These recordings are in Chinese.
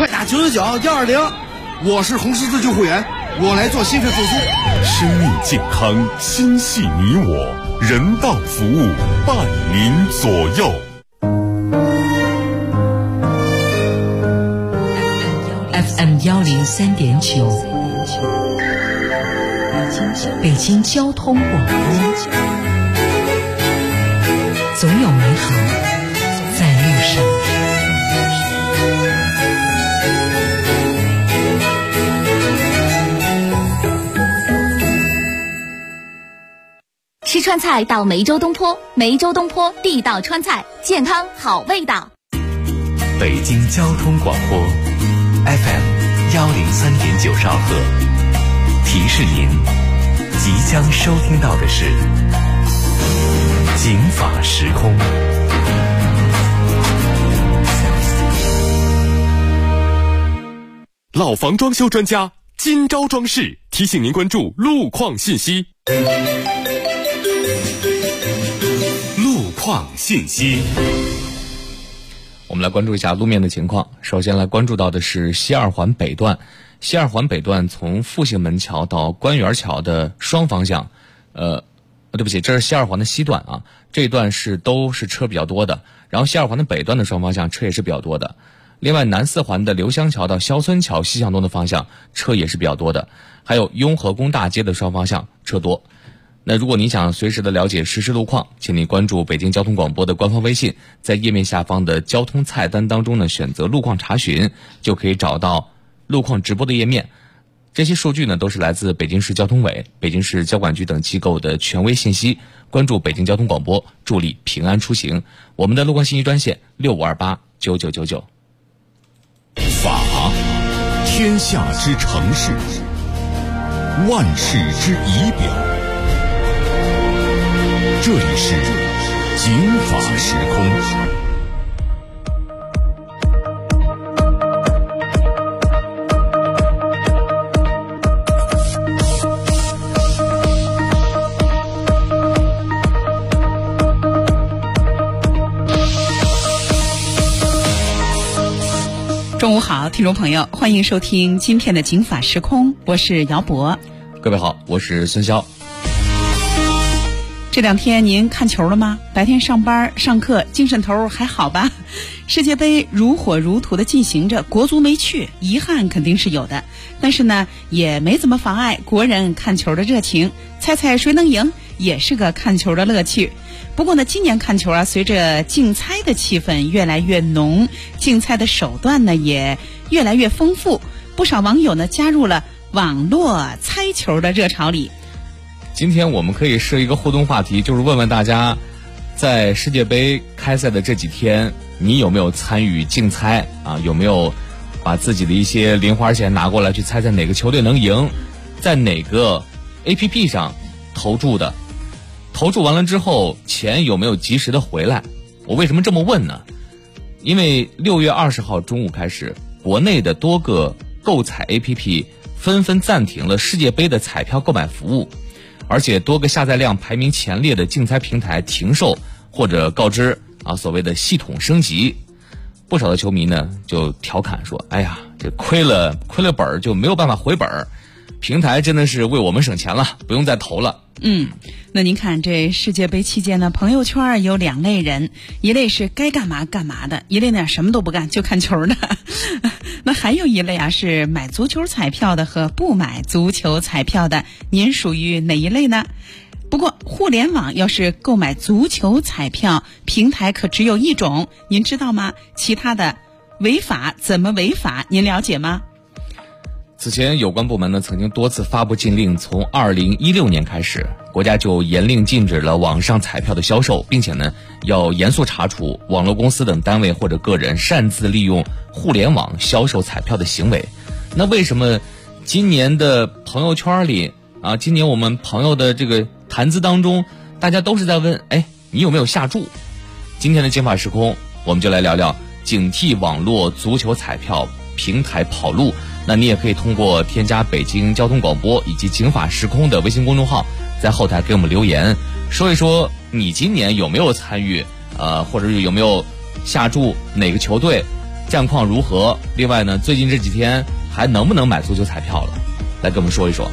快打999-120。 我是红十字救护员，我来做心肺复苏。 生命健康，心系你我，人道服务伴您左右。 FM 103.9，北京交通广播，总有美好在路上。 吃川菜到梅州东坡，梅州东坡地道川菜，健康好味道。 北京交通广播 FM 103.9兆赫，提示您即将收听到的是警法时空。 老房装修专家金招装饰提醒您关注路况信息。路况信息， 我们来关注一下路面的情况。首先来关注到的是西二环北段，西二环北段从复兴门桥到官园桥的双方向，对不起，这是西二环的西段啊，这一段都是车比较多的。然后西二环的北段的双方向车也是比较多的。另外南四环的刘香桥到肖村桥西向东的方向车也是比较多的，还有雍和宫大街的双方向车多。那如果你想随时的了解实时路况，请你关注北京交通广播的官方微信，在页面下方的交通菜单当中呢，选择路况查询，就可以找到路况直播的页面。这些数据呢都是来自北京市交通委、北京市交管局等机构的权威信息。关注北京交通广播，助力平安出行。我们的路况信息专线65289999。 法，天下之城市，万世之仪表。这里是警法时空。 中午好，听众朋友，欢迎收听今天的警法时空，我是姚博。 各位好，我是孙潇。 这两天您看球了吗？白天上班上课，精神头还好吧？世界杯如火如荼的进行着，国足没去，遗憾肯定是有的，但是呢，也没怎么妨碍国人看球的热情。猜猜谁能赢，也是个看球的乐趣。不过呢，今年看球啊，随着竞猜的气氛越来越浓，竞猜的手段呢也越来越丰富，不少网友呢加入了网络猜球的热潮里。 今天我们可以设一个互动话题，就是问问大家，在世界杯开赛的这几天，你有没有参与竞猜啊？有没有把自己的一些零花钱拿过来去猜猜哪个球队能赢？在哪个 APP 上投注的？投注完了之后，钱有没有及时的回来？我为什么这么问呢？因为6月20号中午开始，国内的多个购彩 APP 纷纷暂停了世界杯的彩票购买服务，而且多个下载量排名前列的竞猜平台停售或者告知所谓的系统升级。不少的球迷呢就调侃说：“哎呀，这亏了本就没有办法回本，平台真的是为我们省钱了，不用再投了。” 那您看这世界杯期间呢，朋友圈有两类人，一类是该干嘛干嘛的，一类呢什么都不干就看球的。那还有一类是买足球彩票的和不买足球彩票的，您属于哪一类呢？不过互联网要是购买足球彩票，平台可只有一种，您知道吗？其他的违法怎么违法？您了解吗？ 此前有关部门呢曾经多次发布禁令，从2016年开始，国家就严令禁止了网上彩票的销售，并且呢要严肃查处网络公司等单位或者个人擅自利用互联网销售彩票的行为。那为什么今年的朋友圈里今年我们朋友的这个谈资当中，大家都是在问，你有没有下注？今天的警法时空，我们就来聊聊警惕网络足球彩票平台跑路。那你也可以通过添加北京交通广播以及警法时空的微信公众号，在后台给我们留言，说一说你今年有没有参与或者有没有下注哪个球队， 战况如何？另外呢，最近这几天还能不能买足球彩票了？来跟我们说一说。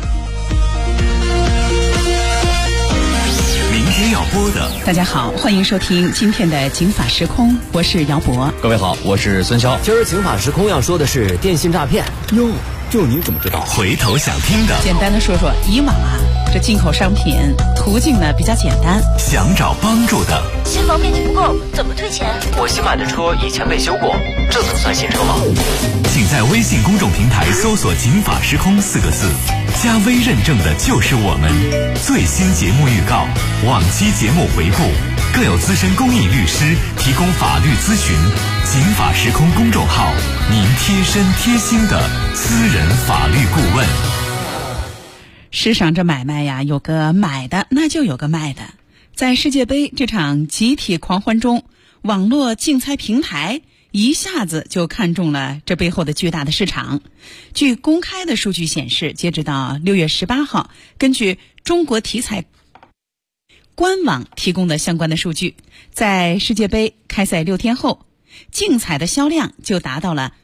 明天要播的， 大家好，欢迎收听今天的警法时空，我是姚博。 各位好，我是孙潇。 今儿警法时空要说的是电信诈骗。 哟，这你怎么知道？ 回头想听的， 简单的说说，以往这进口商品途径呢比较简单， 想找帮助的， 新房面积不够，怎么退钱？ 我新买的车以前被修过，这能算新车吗？ 请在微信公众平台搜索“警法时空”4个字，加微认证的就是我们。最新节目预告、往期节目回顾，更有资深公益律师提供法律咨询。警法时空公众号，您贴身贴心的私人法律顾问。 世上这买卖呀，有个买的，那就有个卖的。在世界杯这场集体狂欢中，网络竞猜平台一下子就看中了这背后的巨大的市场。据公开的数据显示，截止到6月18号，根据中国体彩官网提供的相关的数据，在世界杯开赛6天后，竞彩的销量就达到了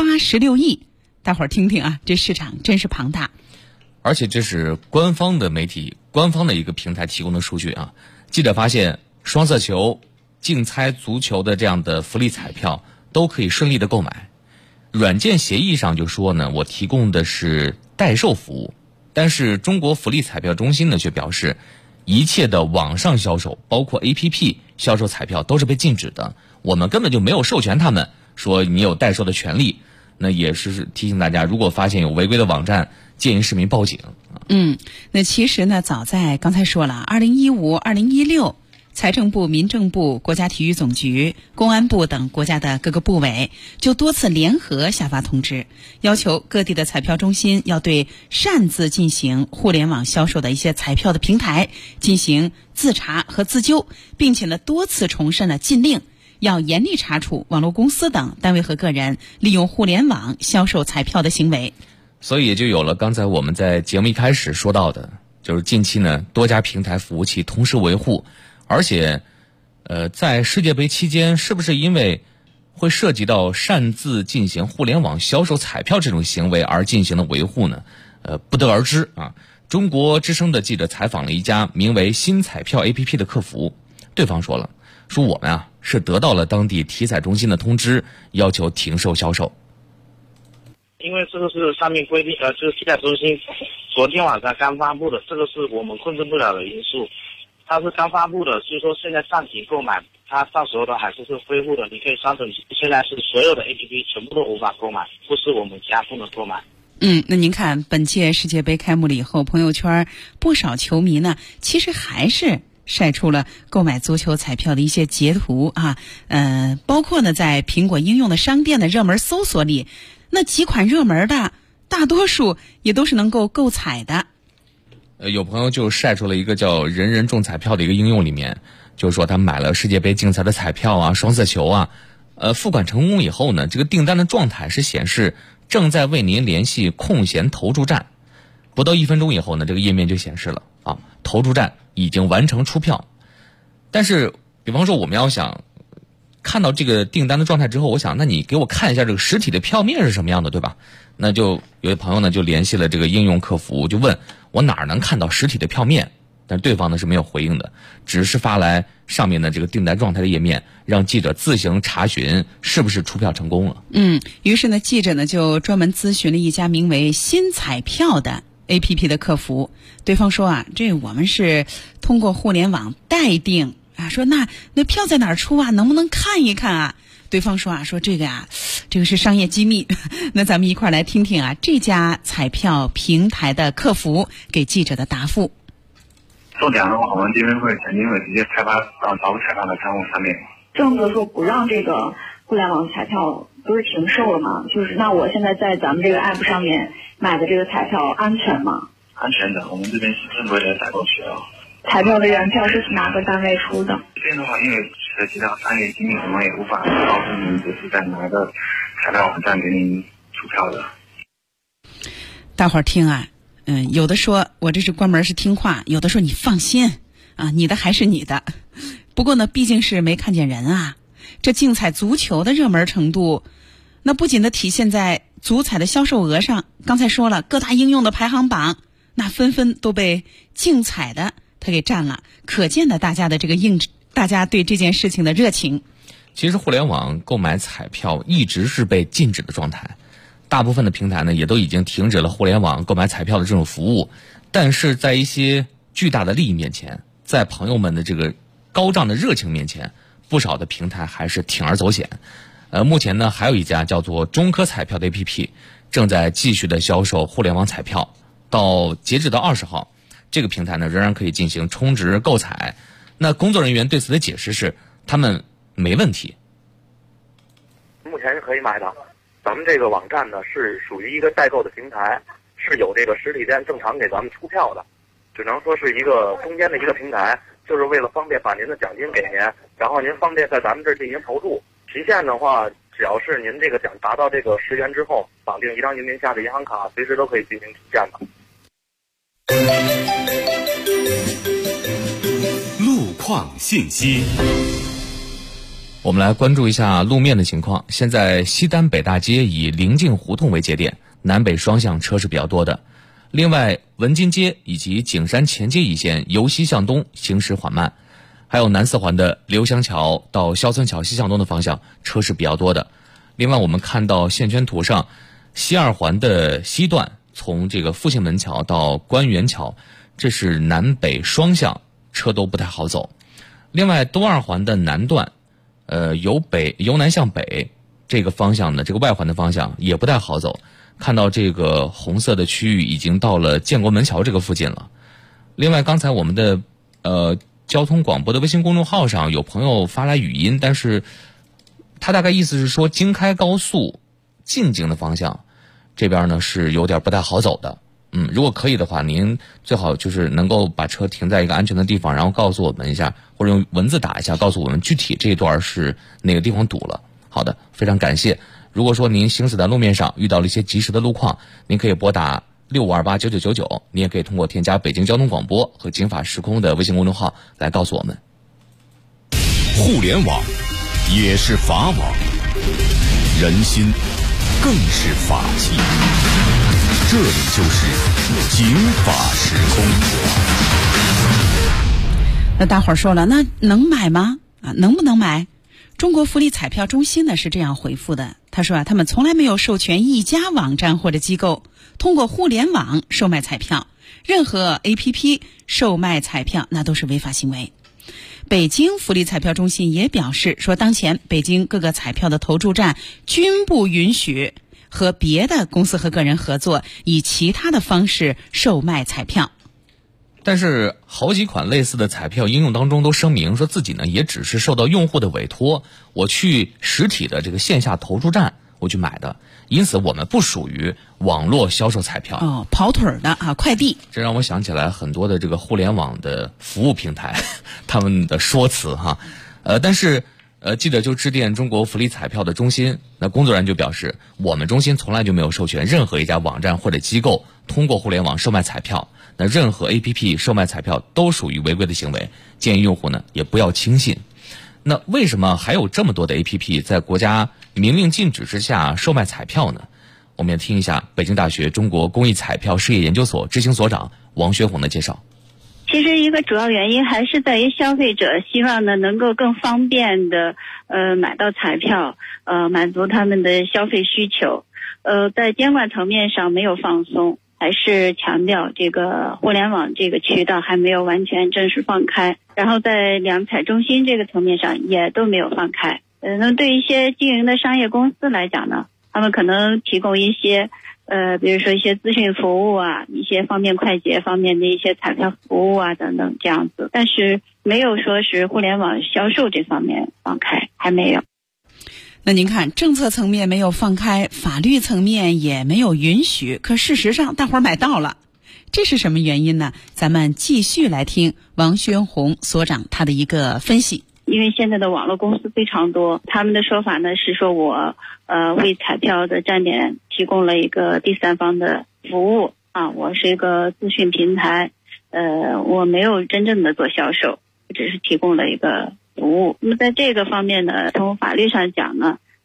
86亿。大伙儿听听啊，这市场真是庞大。 而且这是官方的媒体、官方的一个平台提供的数据啊。记者发现，双色球、竞猜足球的这样的福利彩票都可以顺利的购买。软件协议上就说呢，我提供的是代售服务，但是中国福利彩票中心呢却表示，一切的网上销售，包括 APP 销售彩票都是被禁止的，我们根本就没有授权他们说你有代售的权利。那也是提醒大家，如果发现有违规的网站，建议市民报警。 那其实呢，早在刚才说了，2015、2016，财政部、民政部、国家体育总局、公安部等国家的各个部委就多次联合下发通知，要求各地的彩票中心要对擅自进行互联网销售的一些彩票的平台进行自查和自纠，并且呢多次重申了禁令，要严厉查处网络公司等单位和个人利用互联网销售彩票的行为。 所以也就有了刚才我们在节目一开始说到的，就是近期呢多家平台服务器同时维护，而且在世界杯期间是不是因为会涉及到擅自进行互联网销售彩票这种行为而进行的维护呢？不得而知啊。中国之声的记者采访了一家名为新彩票 APP 的客服，对方说我们是得到了当地体彩中心的通知，要求停售销售。 因为这个是上面规定，就是体彩中心昨天晚上刚发布的，这个是我们控制不了的因素。它是刚发布的，所以说现在暂停购买，它到时候的还是恢复的。你可以商城现在是所有的 APP 全部都无法购买，不是我们家不能购买。 那您看本届世界杯开幕了以后，朋友圈不少球迷呢，其实还是晒出了购买足球彩票的一些截图啊，包括呢在苹果应用的商店的热门搜索里，那几款热门的大多数也都是能够购彩的。 有朋友就晒出了一个叫人人中彩票的一个应用，里面就是说他买了世界杯竞彩的彩票啊、双色球啊，付款成功以后呢，这个订单的状态是显示正在为您联系空闲投注站，不到1分钟以后呢，这个页面就显示了投注站已经完成出票。但是比方说我们要想看到这个订单的状态之后，我想那你给我看一下这个实体的票面是什么样的，对吧？那就有些朋友呢就联系了这个应用客服，就问我哪儿能看到实体的票面，但对方呢是没有回应的，只是发来上面的这个订单状态的页面，让记者自行查询是不是出票成功了。 于是呢记者呢就专门咨询了一家名为新彩票的 APP 的客服，对方说这我们是通过互联网代订说那票在哪儿出能不能看一看对方说说这个是商业机密。那咱们一块儿来听听这家彩票平台的客服给记者的答复。 中奖的话，我们这边肯定会直接开发到财务彩票的账户上面。 政策说不让这个互联网彩票不是停售了吗？就是那我现在在咱们这个 app 上面买的这个彩票安全吗？ 安全的，我们这边是正规的采购渠道。 彩票的原票是哪个单位出的？ 这边的话，因为涉及到商业机密，我们也无法告诉您这是在哪个彩票网站给您出票的。 大伙儿听有的说我这是关门是听话，有的说你放心你的还是你的。不过呢，毕竟是没看见人这竞彩足球的热门程度， 那不仅的体现在足彩的销售额上，刚才说了各大应用的排行榜，那纷纷都被竞彩的它给占了，可见的大家的这个大家对这件事情的热情。 其实互联网购买彩票一直是被禁止的状态，大部分的平台呢也都已经停止了互联网购买彩票的这种服务，但是在一些巨大的利益面前，在朋友们的这个高涨的热情面前，不少的平台还是铤而走险。目前呢还有一家叫做中科彩票的 APP 正在继续的销售互联网彩票，截止到20号，这个平台呢仍然可以进行充值购彩。那工作人员对此的解释是，他们没问题。 目前是可以买的，咱们这个网站呢是属于一个代购的平台，是有这个实体店正常给咱们出票的，只能说是一个中间的一个平台，就是为了方便把您的奖金给您，然后您方便在咱们这儿进行投注。期限的话，只要是您这个奖达到这个10元之后，绑定一张您名下的银行卡，随时都可以进行提现的。 路况信息， 我们来关注一下路面的情况。现在西单北大街以临近胡同为节点，南北双向车是比较多的。另外，文津街以及景山前街一线由西向东行驶缓慢。还有南四环的刘湘桥到肖村桥西向东的方向车是比较多的。另外我们看到线圈图上西二环的西段，从这个复兴门桥到官园桥，这是南北双向车都不太好走。另外东二环的南段由南向北这个方向呢，这个外环的方向也不太好走，看到这个红色的区域已经到了建国门桥这个附近了。另外刚才我们的交通广播的微信公众号上有朋友发来语音，但是他大概意思是说京开高速进京的方向这边呢是有点不太好走的。如果可以的话，您最好就是能够把车停在一个安全的地方，然后告诉我们一下，或者用文字打一下告诉我们具体这一段是哪个地方堵了。好的，非常感谢。如果说您行驶在路面上遇到了一些及时的路况，您可以拨打65289999，你也可以通过添加北京交通广播和警法时空的微信公众号来告诉我们。 互联网也是法网，人心更是法器。这里就是警法时空。 那大伙儿说了，那能买吗？能不能买？中国福利彩票中心呢是这样回复的，他说他们从来没有授权一家网站或者机构通过互联网售卖彩票，任何 APP 售卖彩票那都是违法行为。北京福利彩票中心也表示说，当前北京各个彩票的投注站均不允许和别的公司和个人合作，以其他的方式售卖彩票。 但是好几款类似的彩票应用当中都声明说自己呢也只是受到用户的委托，我去实体的这个线下投注站我去买的，因此我们不属于网络销售彩票。 跑腿的快递。 这让我想起来很多的这个互联网的服务平台他们的说辞但是记者就致电中国福利彩票的中心，那工作人员就表示，我们中心从来就没有授权任何一家网站或者机构通过互联网售卖彩票，那任何 APP 售卖彩票都属于违规的行为，建议用户呢也不要轻信。那为什么还有这么多的 APP 在国家明令禁止之下售卖彩票呢？我们也听一下北京大学中国公益彩票事业研究所执行所长王学红的介绍。 其实一个主要原因还是在于消费者希望呢能够更方便的买到彩票，满足他们的消费需求。在监管层面上没有放松，还是强调这个互联网这个渠道还没有完全正式放开，然后在两彩中心这个层面上也都没有放开。那对一些经营的商业公司来讲呢，他们可能提供一些比如说一些咨询服务一些方便快捷方面的一些彩票服务等等这样子，但是没有说是互联网销售这方面放开，还没有。 那您看，政策层面没有放开，法律层面也没有允许，可事实上大伙儿买到了，这是什么原因呢？咱们继续来听王宣红所长他的一个分析。 因为现在的网络公司非常多，他们的说法呢是说我为彩票的站点提供了一个第三方的服务我是一个咨询平台，我没有真正的做销售，只是提供了一个服务。那么在这个方面呢，从法律上讲呢，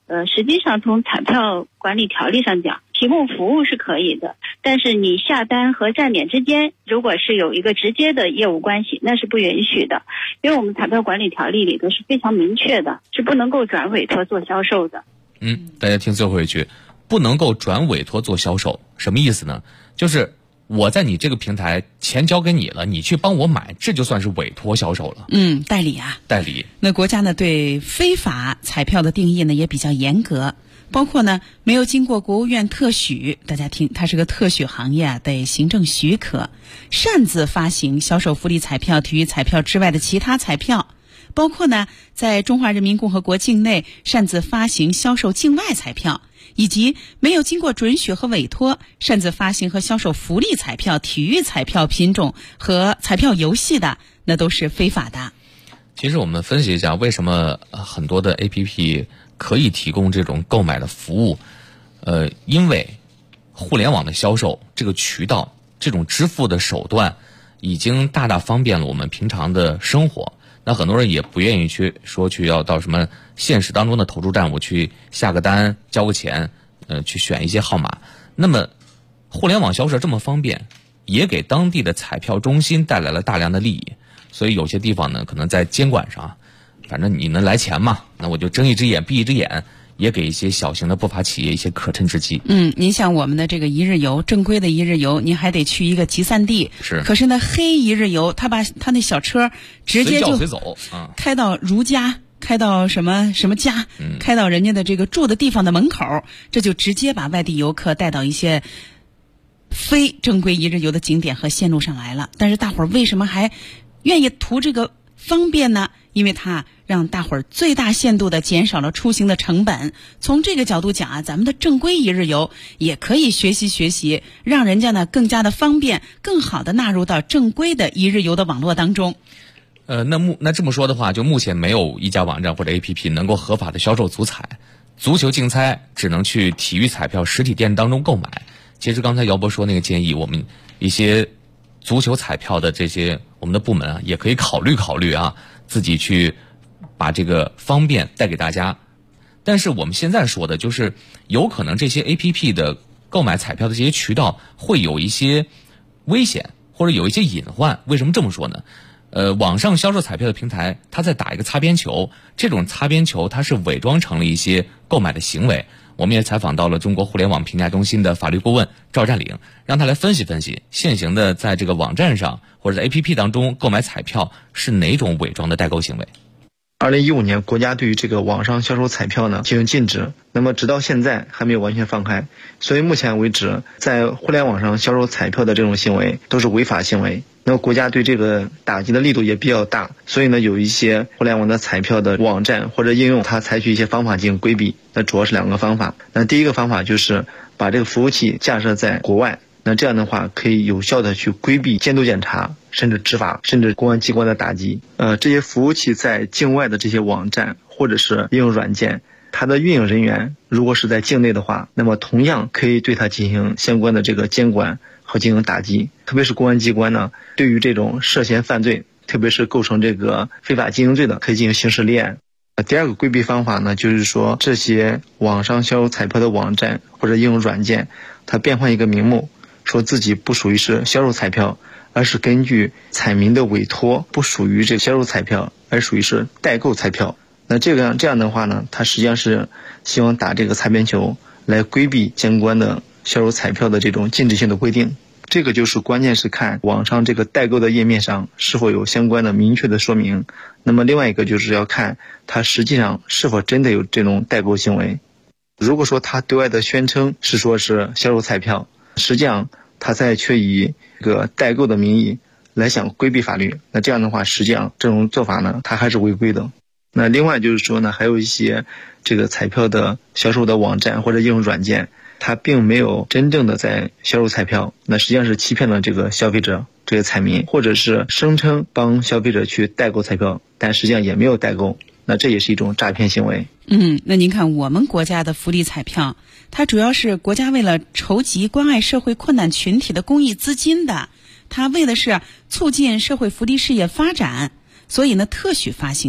实际上从彩票管理条例上讲，提供服务是可以的，但是你下单和站点之间如果是有一个直接的业务关系，那是不允许的，因为我们彩票管理条例里头是非常明确的，是不能够转委托做销售的。 大家听最后一句，不能够转委托做销售，什么意思呢？就是我在你这个平台钱交给你了，你去帮我买，这就算是委托销售了。 代理啊， 代理。 那国家呢对非法彩票的定义呢也比较严格，包括呢没有经过国务院特许，大家听，它是个特许行业啊，得行政许可，擅自发行销售福利彩票、体育彩票之外的其他彩票。包括呢，在中华人民共和国境内擅自发行销售境外彩票，以及没有经过准许和委托擅自发行和销售福利彩票、体育彩票品种和彩票游戏的，那都是非法的。 其实我们分析一下，为什么很多的 APP 可以提供这种购买的服务？因为互联网的销售这个渠道，这种支付的手段，已经大大方便了我们平常的生活。那很多人也不愿意去要到什么现实当中的投注站，我去下个单交个钱，去选一些号码。那么互联网销售这么方便，也给当地的彩票中心带来了大量的利益。所以有些地方呢，可能在监管上，反正你能来钱嘛，那我就睁一只眼闭一只眼，也给一些小型的不法企业一些可乘之机。 您像我们的这个一日游，正规的一日游，您还得去一个集散地。 是。可是呢，黑一日游，他把他那小车直接就随走， 开到如家，开到什么什么家，开到人家的这个住的地方的门口，这就直接把外地游客带到一些非正规一日游的景点和线路上来了。但是大伙儿为什么还愿意图这个方便呢？因为它让大伙儿最大限度地减少了出行的成本。从这个角度讲啊，咱们的正规一日游也可以学习，让人家呢更加的方便，更好地纳入到正规的一日游的网络当中。 那这么说的话，就目前没有一家网站或者 APP 能够合法的销售足彩，足球竞猜只能去体育彩票实体店当中购买。其实刚才姚博说那个建议，我们一些足球彩票的这些我们的部门啊，也可以考虑啊，自己去把这个方便带给大家。但是我们现在说的就是有可能这些 APP 的购买彩票的这些渠道会有一些危险，或者有一些隐患。为什么这么说呢？网上销售彩票的平台，它在打一个擦边球，这种擦边球它是伪装成了一些购买的行为。我们也采访到了中国互联网评价中心的法律顾问赵占领，让他来分析现行的在这个网站上或者在 APP 当中购买彩票是哪种伪装的代购行为。 2015年国家对于这个网上销售彩票呢进行禁止，那么直到现在还没有完全放开，所以目前为止在互联网上销售彩票的这种行为都是违法行为。那么国家对这个打击的力度也比较大，所以呢有一些互联网的彩票的网站或者应用，它采取一些方法进行规避。那主要是2个方法。那第一个方法就是把这个服务器架设在国外，那这样的话可以有效的去规避监督检查，甚至执法，甚至公安机关的打击。这些服务器在境外的这些网站或者是应用软件，它的运营人员如果是在境内的话，那么同样可以对它进行相关的这个监管和进行打击。特别是公安机关呢，对于这种涉嫌犯罪，特别是构成这个非法经营罪的，可以进行刑事立案。第2个规避方法呢，就是说这些网上销售彩票的网站或者应用软件，它变换一个名目，说自己不属于是销售彩票，而是根据彩民的委托，不属于这个销售彩票，而属于是代购彩票。那这样的话呢，它实际上是希望打这个擦边球，来规避相关的销售彩票的这种禁止性的规定。这个就是关键是看网上这个代购的页面上是否有相关的明确的说明。那么另外一个就是要看它实际上是否真的有这种代购行为。如果说他对外的宣称是说是销售彩票，实际上他却以这个代购的名义来想规避法律，那这样的话实际上这种做法呢，它还是违规的。那另外就是说呢，还有一些这个彩票的销售的网站或者应用软件，它并没有真正的在销售彩票，那实际上是欺骗了这个消费者，这个彩民，或者是声称帮消费者去代购彩票，但实际上也没有代购，那这也是一种诈骗行为。 那您看我们国家的福利彩票，它主要是国家为了筹集关爱社会困难群体的公益资金的，它为的是促进社会福利事业发展，所以呢特许发行的。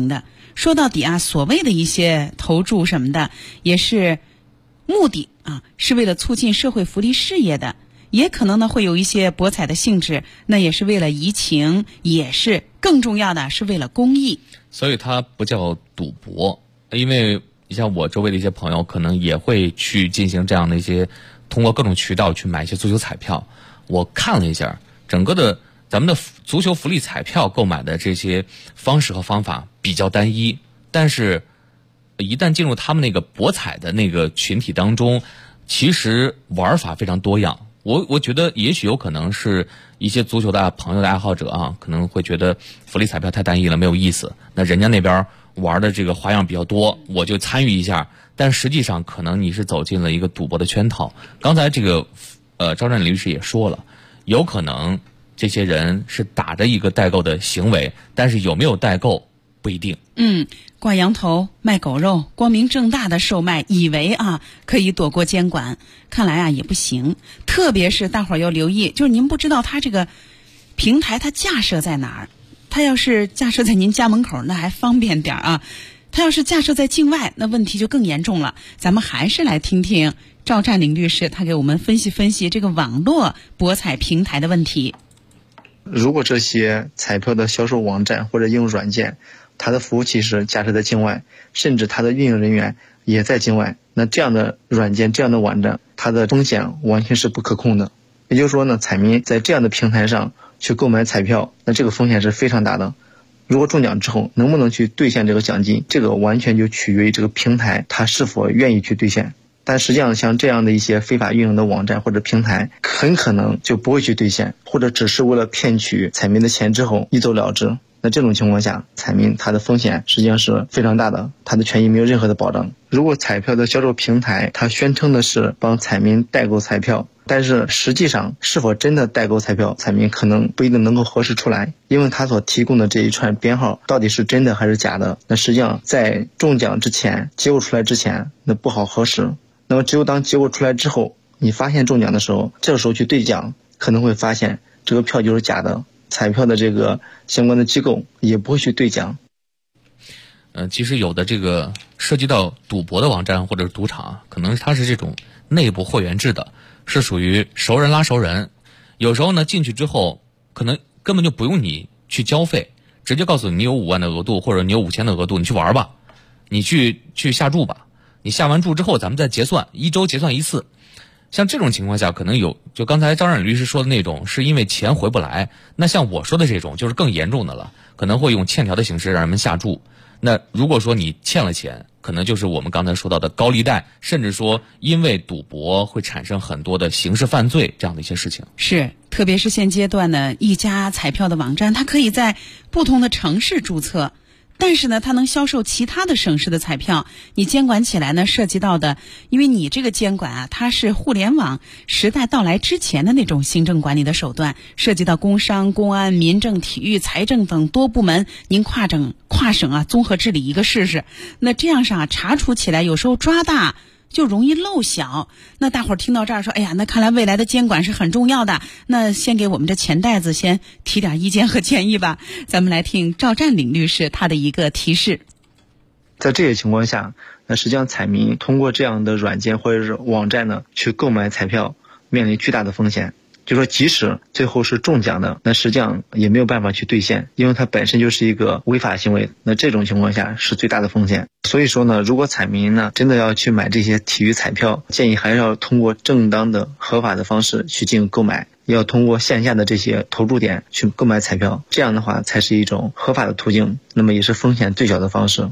说到底啊，所谓的一些投注什么的，也是目的啊，是为了促进社会福利事业的，也可能呢会有一些博彩的性质，那也是为了怡情，也是更重要的是为了公益。 所以它不叫赌博，因为你像我周围的一些朋友，可能也会去进行这样的一些通过各种渠道去买一些足球彩票。我看了一下整个的咱们的足球福利彩票购买的这些方式和方法比较单一，但是一旦进入他们那个博彩的那个群体当中，其实玩法非常多样。我觉得也许有可能是一些足球的朋友的爱好者啊，可能会觉得福利彩票太单一了，没有意思，那人家那边玩的这个花样比较多，我就参与一下。但实际上可能你是走进了一个赌博的圈套。刚才这个赵占律师也说了，有可能这些人是打着一个代购的行为，但是有没有代购不一定。 挂羊头卖狗肉，光明正大的售卖，以为啊可以躲过监管，看来啊也不行。特别是大伙儿要留意，就是您不知道它这个平台它架设在哪儿，它要是架设在您家门口，那还方便点啊。它要是架设在境外，那问题就更严重了。咱们还是来听听赵占领律师，他给我们分析分析这个网络博彩平台的问题。 如果这些彩票的销售网站或者应用软件，它的服务器是架设在境外，甚至它的运营人员也在境外，那这样的软件、这样的网站，它的风险完全是不可控的。也就是说呢，彩民在这样的平台上去购买彩票，那这个风险是非常大的。如果中奖之后能不能去兑现这个奖金，这个完全就取决于这个平台它是否愿意去兑现。但实际上像这样的一些非法运营的网站或者平台，很可能就不会去兑现，或者只是为了骗取彩民的钱之后一走了之。那这种情况下，彩民它的风险实际上是非常大的，它的权益没有任何的保障。如果彩票的销售平台它宣称的是帮彩民代购彩票，但是实际上是否真的代购彩票，彩民可能不一定能够核实出来，因为他所提供的这一串编号到底是真的还是假的，那实际上在中奖之前，结果出来之前，那不好核实。那么只有当结果出来之后，你发现中奖的时候，这个时候去兑奖，可能会发现这个票就是假的，彩票的这个相关的机构也不会去兑奖。 其实有的这个涉及到赌博的网站或者是赌场，可能它是这种内部会员制的，是属于熟人拉熟人。有时候呢进去之后，可能根本就不用你去交费，直接告诉你有5万的额度或者你有5000的额度，你去玩吧，你去下注吧。你下完注之后咱们再结算，1周结算一次。像这种情况下可能有，就刚才张冉律师说的那种是因为钱回不来，那像我说的这种就是更严重的了，可能会用欠条的形式让人们下注。那如果说你欠了钱，可能就是我们刚才说到的高利贷，甚至说因为赌博会产生很多的刑事犯罪这样的一些事情。 是，特别是现阶段呢，一家彩票的网站它可以在不同的城市注册，但是呢它能销售其他的省市的彩票，你监管起来呢涉及到的，因为你这个监管啊，它是互联网时代到来之前的那种行政管理的手段，涉及到工商、公安、民政、体育、财政等多部门，您跨省啊综合治理一个试试。那这样上查处起来有时候抓大就容易漏小。那大伙儿听到这儿说，哎呀，那看来未来的监管是很重要的，那先给我们这钱袋子先提点意见和建议吧。咱们来听赵占领律师他的一个提示。 在这些情况下，那实际上彩民通过这样的软件或者是网站呢去购买彩票，面临巨大的风险。就说即使最后是中奖的，那实际上也没有办法去兑现，因为它本身就是一个违法行为，那这种情况下是最大的风险。所以说呢，如果彩民呢真的要去买这些体育彩票，建议还是要通过正当的合法的方式去进行购买，要通过线下的这些投注点去购买彩票，这样的话才是一种合法的途径，那么也是风险最小的方式。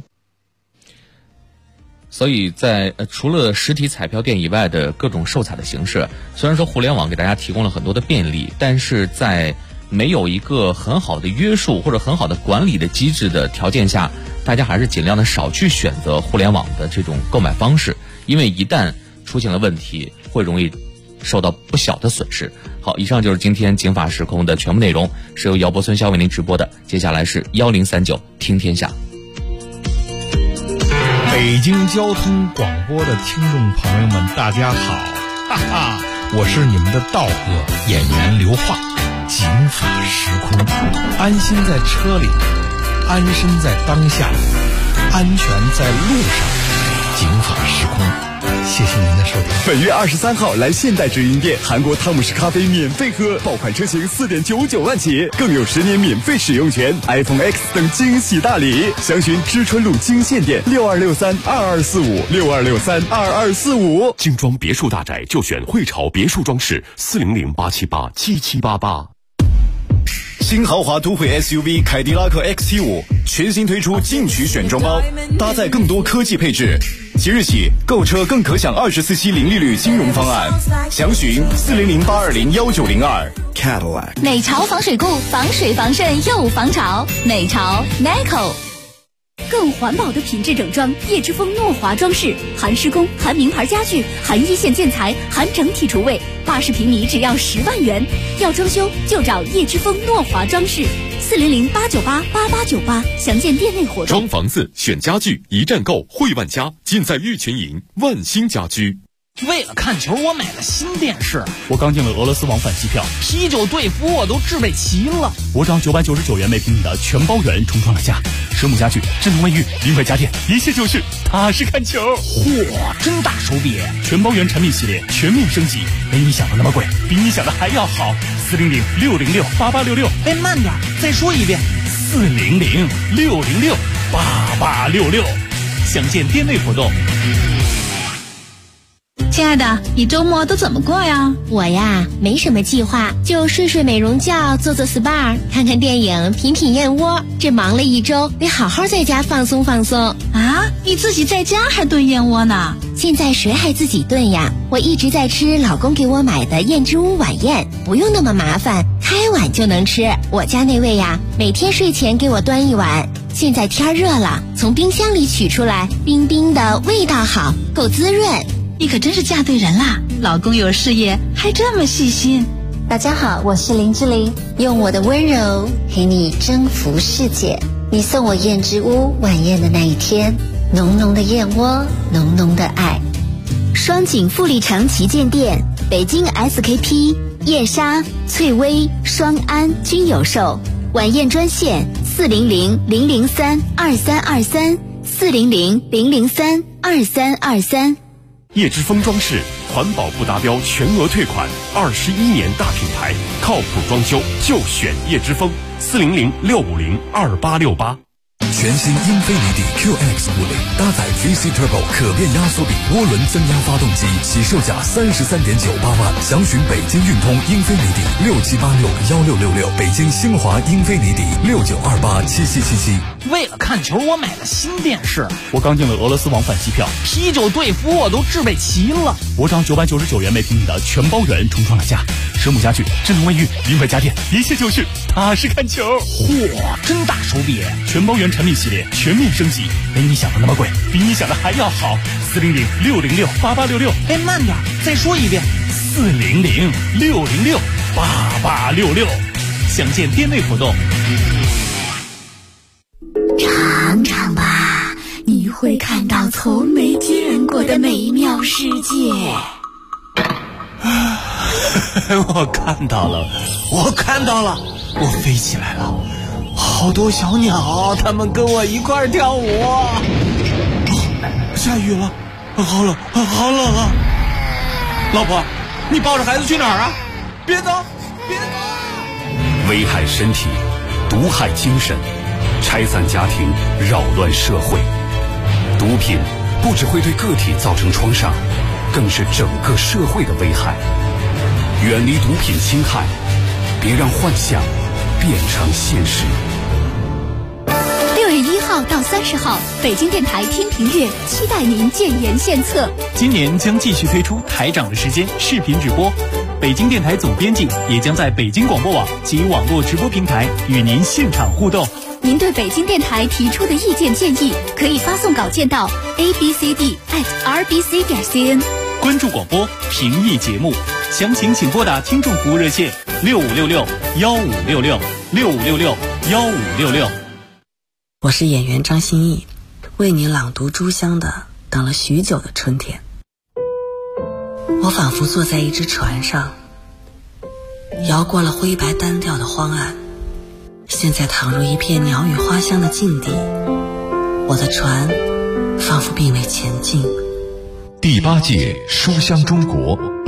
所以在除了实体彩票店以外的各种售彩的形式，虽然说互联网给大家提供了很多的便利，但是在没有一个很好的约束或者很好的管理的机制的条件下，大家还是尽量的少去选择互联网的这种购买方式，因为一旦出现了问题，会容易受到不小的损失。好，以上就是今天警法时空的全部内容，是由姚博孙肖为您直播的。接下来是1039听天下。 北京交通广播的听众朋友们，大家好，哈哈，我是你们的道哥演员刘化。警法时空，安心在车里，安身在当下， 安全在路上，警法时空。谢谢您的收听。 本月23号来现代直营店，韩国汤姆士咖啡免费喝，爆款车型4.99万起，更有10年免费使用权， iPhone X 等惊喜大礼。详询知春路金线店62632245，62632245。 精装别墅大宅就选汇潮别墅装饰，400-878-7788。 新豪华都会 SUV 凯迪拉克 XT5 全新推出进取选装包，搭载更多科技配置。即日起购车更可享24期零利率金融方案，详询400-820-1902。 Cadillac 美潮防水固，防水防渗又防潮。美潮 NICO。更环保的品质整装，叶之峰诺华装饰，含施工，含名牌家具，含一线建材，含整体厨卫，80平米只要10万元。要装修就找叶之峰诺华装饰，400-898-8898，详见店内活动。 装房子选家具一站购，汇万家，尽在玉群营万兴家居。 为了看球，我买了新电视。我刚订了俄罗斯往返机票，啤酒、队服我都置备齐了。我找999元每平米的全包圆重创了价，水母家具、智能卫浴、名牌家电，一切就是踏实看球。嚯，真大手笔！全包圆产品系列全面升级，没你想的那么贵，比你想的还要好。400-606-8866。哎，慢点，再说一遍。400-606-8866。详见店内活动。 亲爱的，你周末都怎么过呀？ 我呀，没什么计划，就睡睡美容觉，做做 SPA， 看看电影，品品燕窝。这忙了一周，得好好在家放松放松。 啊，你自己在家还炖燕窝呢？ 现在谁还自己炖呀？我一直在吃老公给我买的燕之屋晚宴，不用那么麻烦，开碗就能吃。我家那位呀，每天睡前给我端一碗。现在天热了，从冰箱里取出来，冰冰的，味道好，够滋润。 你可真是嫁对人啦！老公有事业，还这么细心。 大家好，我是林志玲，用我的温柔陪你征服世界。你送我燕之屋晚宴的那一天，浓浓的燕窝，浓浓的爱。 双井富力城旗舰店、北京 SKP、燕莎、翠微、双安均有售。晚宴专线400-003-2323，400-003-2323。 叶之峰装饰，环保不达标全额退款，21年大品牌，靠谱装修就选叶之峰，400-650-2868。 全新英菲尼迪 QX50搭载 VC Turbo 可变压缩比涡轮增压发动机，起售价33.98万。详询北京运通英菲尼迪67861666，北京星华英菲尼迪69287777。 为了看球，我买了新电视。我刚订了俄罗斯往返机票，啤酒、队服我都置备齐了。我找999元每平米的全包圆重创了价，水母家具、智能卫浴、名牌家电，一切就是踏实看球。嚯，真大手笔！全包圆产品系列全面升级，没你想的那么贵，比你想的还要好。400-606-8866。哎，慢点，再说一遍。400-606-8866。详见店内活动。 尝尝吧，你会看到从没见过的美妙世界。 我看到了，我飞起来了，好多小鸟，它们跟我一块跳舞。下雨了，好冷啊！老婆，你抱着孩子去哪儿啊？别走！ 危害身体，毒害精神，拆散家庭，扰乱社会。毒品不只会对个体造成创伤，更是整个社会的危害。远离毒品侵害，别让幻想变成现实。 6月1号到30号，北京电台天平月期待您建言献策。 今年将继续推出台长的时间视频直播，北京电台总编辑也将在北京广播网及网络直播平台与您现场互动。 您对北京电台提出的意见建议，可以发送稿件到 abcd@rbc.cn。 关注广播，评议节目，详情请拨打听众服务热线6566-1566，6566-1566。 我是演员张歆艺，为你朗读朱湘的《等了许久的春天》。我仿佛坐在一只船上，摇过了灰白单调的荒岸，现在躺入一片鸟语花香的境地， 我的船仿佛并未前进。 第8届书香中国